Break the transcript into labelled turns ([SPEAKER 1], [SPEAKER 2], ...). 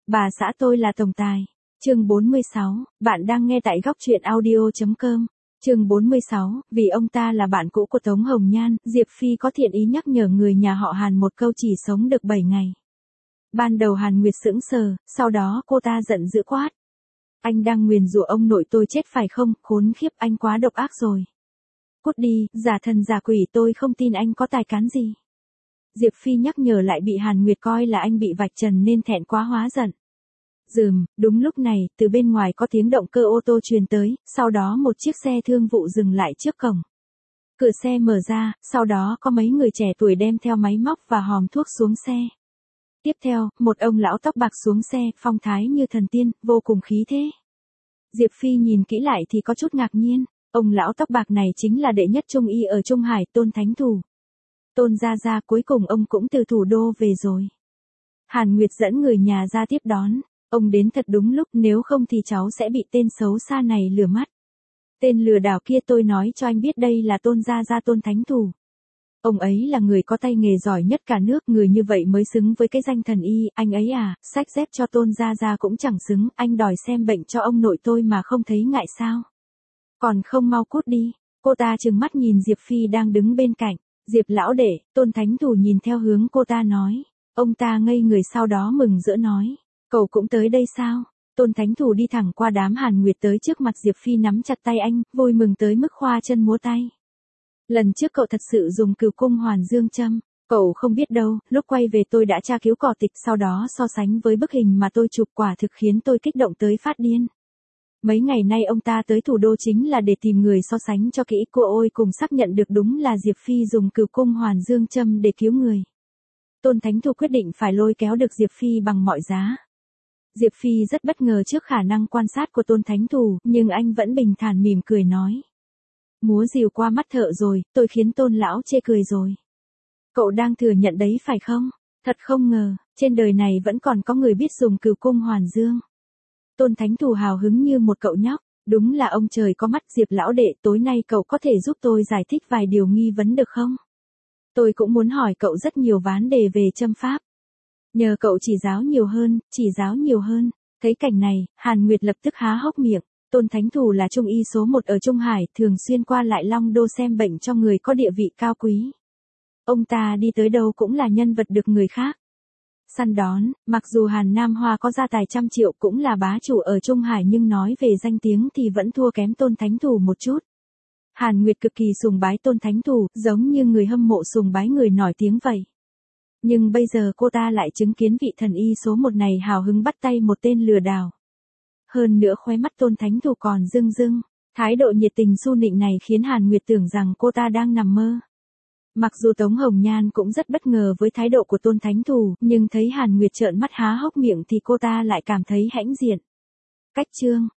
[SPEAKER 1] Bà xã tôi là tổng tài. Chương 46, bạn đang nghe tại góc truyện audio.com. Chương 46, vì ông ta là bạn cũ của Tống Hồng Nhan, Diệp Phi có thiện ý nhắc nhở người nhà họ Hàn một câu chỉ sống được 7 ngày. Ban đầu Hàn Nguyệt sững sờ, sau đó cô ta giận dữ quát. Anh đang nguyền rủa ông nội tôi chết phải không, khốn khiếp, anh quá độc ác rồi. Cút đi, giả thần giả quỷ, tôi không tin anh có tài cán gì. Diệp Phi nhắc nhở lại bị Hàn Nguyệt coi là anh bị vạch trần nên thẹn quá hóa giận. Đúng lúc này, từ bên ngoài có tiếng động cơ ô tô truyền tới, sau đó một chiếc xe thương vụ dừng lại trước cổng. Cửa xe mở ra, sau đó có mấy người trẻ tuổi đem theo máy móc và hòm thuốc xuống xe. Tiếp theo, một ông lão tóc bạc xuống xe, phong thái như thần tiên, vô cùng khí thế. Diệp Phi nhìn kỹ lại thì có chút ngạc nhiên, ông lão tóc bạc này chính là đệ nhất trung y ở Trung Hải, Tôn Thánh Thủ. Tôn gia gia, cuối cùng ông cũng từ thủ đô về rồi. Hàn Nguyệt dẫn người nhà ra tiếp đón. Ông đến thật đúng lúc, nếu không thì cháu sẽ bị tên xấu xa này lừa mắt. Tên lừa đảo kia, tôi nói cho anh biết đây là Tôn gia gia, Tôn Thánh Thủ. Ông ấy là người có tay nghề giỏi nhất cả nước, người như vậy mới xứng với cái danh thần y, anh ấy à, xách dép cho Tôn gia gia cũng chẳng xứng, anh đòi xem bệnh cho ông nội tôi mà không thấy ngại sao. Còn không mau cút đi. Cô ta trừng mắt nhìn Diệp Phi đang đứng bên cạnh. Diệp lão đệ, Tôn Thánh Thủ nhìn theo hướng cô ta nói. Ông ta ngây người, sau đó mừng rỡ nói. Cậu cũng tới đây sao? Tôn Thánh Thủ đi thẳng qua đám Hàn Nguyệt tới trước mặt Diệp Phi, nắm chặt tay anh, vui mừng tới mức khoa chân múa tay. Lần trước cậu thật sự dùng Cửu Cung Hoàn Dương châm. Cậu không biết đâu, lúc quay về tôi đã tra cứu cỏ tịch, sau đó so sánh với bức hình mà tôi chụp, quả thực khiến tôi kích động tới phát điên. Mấy ngày nay ông ta tới thủ đô chính là để tìm người so sánh cho kỹ, cô ôi, cùng xác nhận được đúng là Diệp Phi dùng Cửu Cung Hoàn Dương châm để cứu người. Tôn Thánh Thủ quyết định phải lôi kéo được Diệp Phi bằng mọi giá. Diệp Phi rất bất ngờ trước khả năng quan sát của Tôn Thánh Thủ, nhưng anh vẫn bình thản mỉm cười nói. Múa rìu qua mắt thợ rồi, tôi khiến Tôn lão chê cười rồi. Cậu đang thừa nhận đấy phải không? Thật không ngờ, trên đời này vẫn còn có người biết dùng Cửu Cung Hoàn Dương. Tôn Thánh Thủ hào hứng như một cậu nhóc, đúng là ông trời có mắt. Diệp lão đệ, tối nay cậu có thể giúp tôi giải thích vài điều nghi vấn được không? Tôi cũng muốn hỏi cậu rất nhiều vấn đề về châm pháp. Nhờ cậu chỉ giáo nhiều hơn. Thấy cảnh này, Hàn Nguyệt lập tức há hốc miệng. Tôn Thánh Thủ là trung y số 1 ở Trung Hải, thường xuyên qua lại Long Đô xem bệnh cho người có địa vị cao quý. Ông ta đi tới đâu cũng là nhân vật được người khác săn đón, mặc dù Hàn Nam Hoa có gia tài trăm triệu, cũng là bá chủ ở Trung Hải, nhưng nói về danh tiếng thì vẫn thua kém Tôn Thánh Thủ một chút. Hàn Nguyệt cực kỳ sùng bái Tôn Thánh Thủ, giống như người hâm mộ sùng bái người nổi tiếng vậy. Nhưng bây giờ cô ta lại chứng kiến vị thần y số 1 này hào hứng bắt tay một tên lừa đảo. Hơn nữa khóe mắt Tôn Thánh Thủ còn rưng rưng, thái độ nhiệt tình su nịnh này khiến Hàn Nguyệt tưởng rằng cô ta đang nằm mơ. Mặc dù Tống Hồng Nhan cũng rất bất ngờ với thái độ của Tôn Thánh Thủ, nhưng thấy Hàn Nguyệt trợn mắt há hốc miệng thì cô ta lại cảm thấy hãnh diện. Cách chương